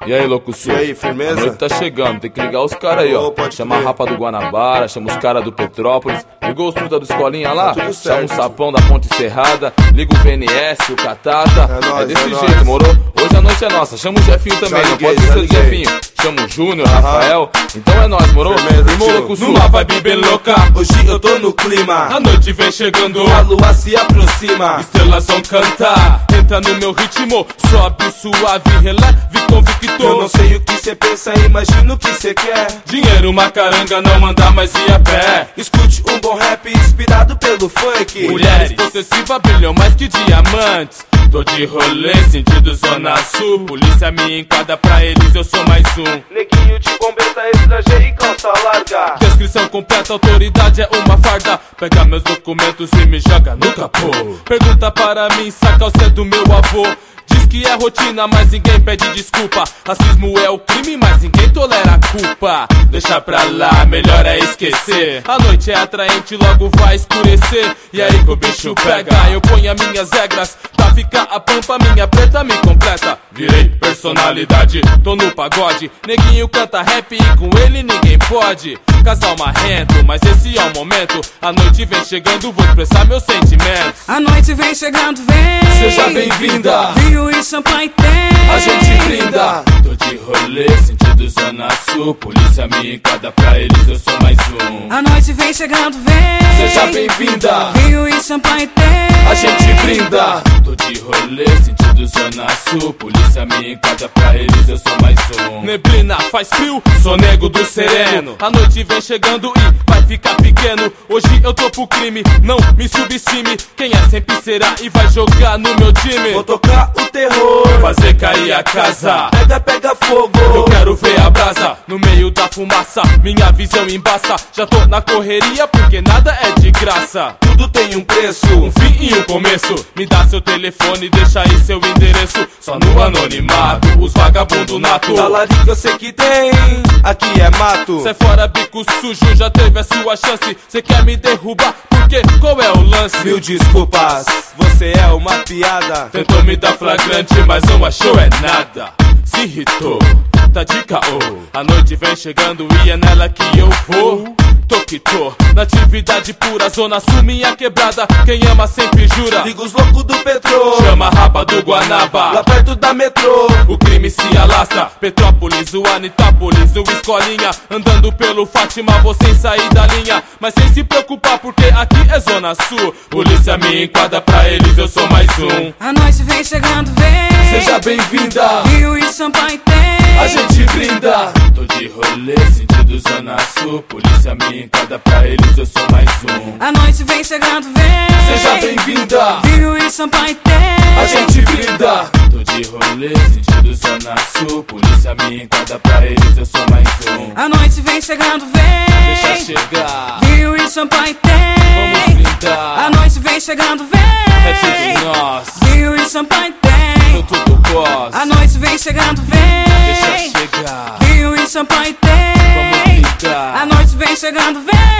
E aí, louco sul? E aí, firmeza? A noite tá chegando, tem que ligar os caras aí, ó. Chama a rapa do Guanabara, chama os caras do Petrópolis. Ligou os truta do Escolinha lá? Tá chama o Sapão da Ponte Serrada. Liga o VNS, o Catata. É desse jeito, moro? Hoje a noite é nossa. Chama o Jefinho também, não pode ser o Jefinho. Chama o Júnior, Rafael. Então é nóis, moro? Firmou, louco sul? Numa vibe bem louca, Hoje eu tô no clima, a noite vem chegando, a lua se aproxima. estrelas vão cantar. Entra no meu ritmo, sobe o suave, releve convicto. Eu não sei o que cê pensa, imagino o que cê quer. Dinheiro, macaranga, não anda mais ir a pé. Escute um bom rap inspirado pelo funk. Mulheres possessivas brilham mais que diamantes. Tô de rolê, sentido zona sul. Polícia me enquadra, pra eles eu sou mais um. Neguinho de bombeta, extra e calça larga. Descrição completa, autoridade é uma farda. Pega meus documentos e me joga no capô. Pergunta para mim, saca o cê do meu avô. Diz que é rotina, mas ninguém pede desculpa. Racismo é o crime, mas ninguém tolera a culpa. Deixa pra lá, melhor é esquecer. A noite é atraente, logo vai escurecer. E aí que o bicho pega, eu ponho as minhas regras. Pra ficar a pampa, minha preta me completa. Virei personalidade, tô no pagode. Neguinho canta rap e com ele ninguém pode. Casal marrento, mas esse é o momento. A noite vem chegando, vou expressar meus sentimentos. A noite vem chegando, vem. Seja bem-vinda. Vinho e champanhe tem. A gente brinda. Tô de rolê, sentido zona sul. Polícia me enquadra, pra eles eu sou mais um. A noite vem chegando, vem. Seja bem-vinda. Vinho e champanhe tem. A gente brinda. Tô de rolê, sentido zona sul. Polícia me enquadra, pra eles eu sou mais um. Neblina faz frio, sou nego do sereno. A noite vem chegando e vai ficar pequeno. Hoje eu tô pro crime, não me subestime. Quem é sempre será e vai jogar no meu time. Vou tocar o terror, Fazer cair a casa. pega, pega fogo. Eu quero ver a brasa no meio da fumaça. Minha visão embaça. Já tô na correria porque nada é de graça. Tudo tem um preço, Um fim e um começo. Me dá seu telefone, deixa aí seu endereço. Só no anonimato, os vagabundo nato. talarico eu sei que tem, aqui é mato. Sai fora, bico sujo, já teve a sua chance. Cê quer me derrubar, porque qual é o lance? Mil desculpas, você é uma piada. Tentou me dar flagrante, mas não achou é nada. Se irritou, tá de caô. A noite vem chegando e é nela que eu vou. Tô que tô, na atividade pura. Zona sul, minha quebrada. Quem ama sempre jura. Liga os loucos do Petrô, Chama a rapa do Guanaba. lá perto da metrô. O crime se alastra. Petrópolis, o Anitápolis, o Escolinha. Andando pelo Fátima, vou sem sair da linha. Mas sem se preocupar, porque aqui é Zona Sul. Polícia me enquadra, pra eles eu sou mais um. A noite vem chegando, vem. Seja bem-vinda. Vinho e champanhe tem. A gente brinda. Tô de rolê, sentido Zona Sul. Polícia me enquadra, pra eles eu sou mais um. A noite vem chegando, vem. Seja bem-vinda. Vinho e champanhe tem. A gente brinda. Tô de rolê, sentido Zona Sul. Polícia me enquadra, pra eles eu sou mais um. A noite vem chegando, vem. Deixa chegar, Vinho e champanhe vamos tem. brindar. A noite vem chegando, É vem. tudo nós, Vinho e champanhe tô tem. tudo pós. A noite vem chegando, Deixa vem. chegar, Vinho e champanhe vamos tem. brindar. A noite vem chegando,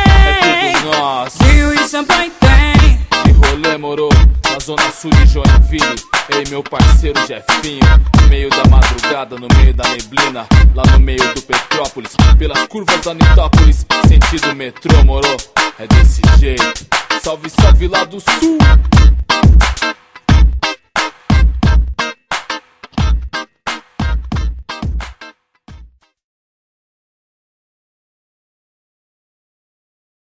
É vem. tudo nós. Vinho e champanhe tem. De rolê, moro, na zona sul de Joinville. Ei, meu parceiro Jefinho, no meio da madrugada, no meio da neblina, lá no meio do Petrópolis, pelas curvas da Anitápolis, sentido metrô, moro, é desse jeito. Salve, salve lá do sul.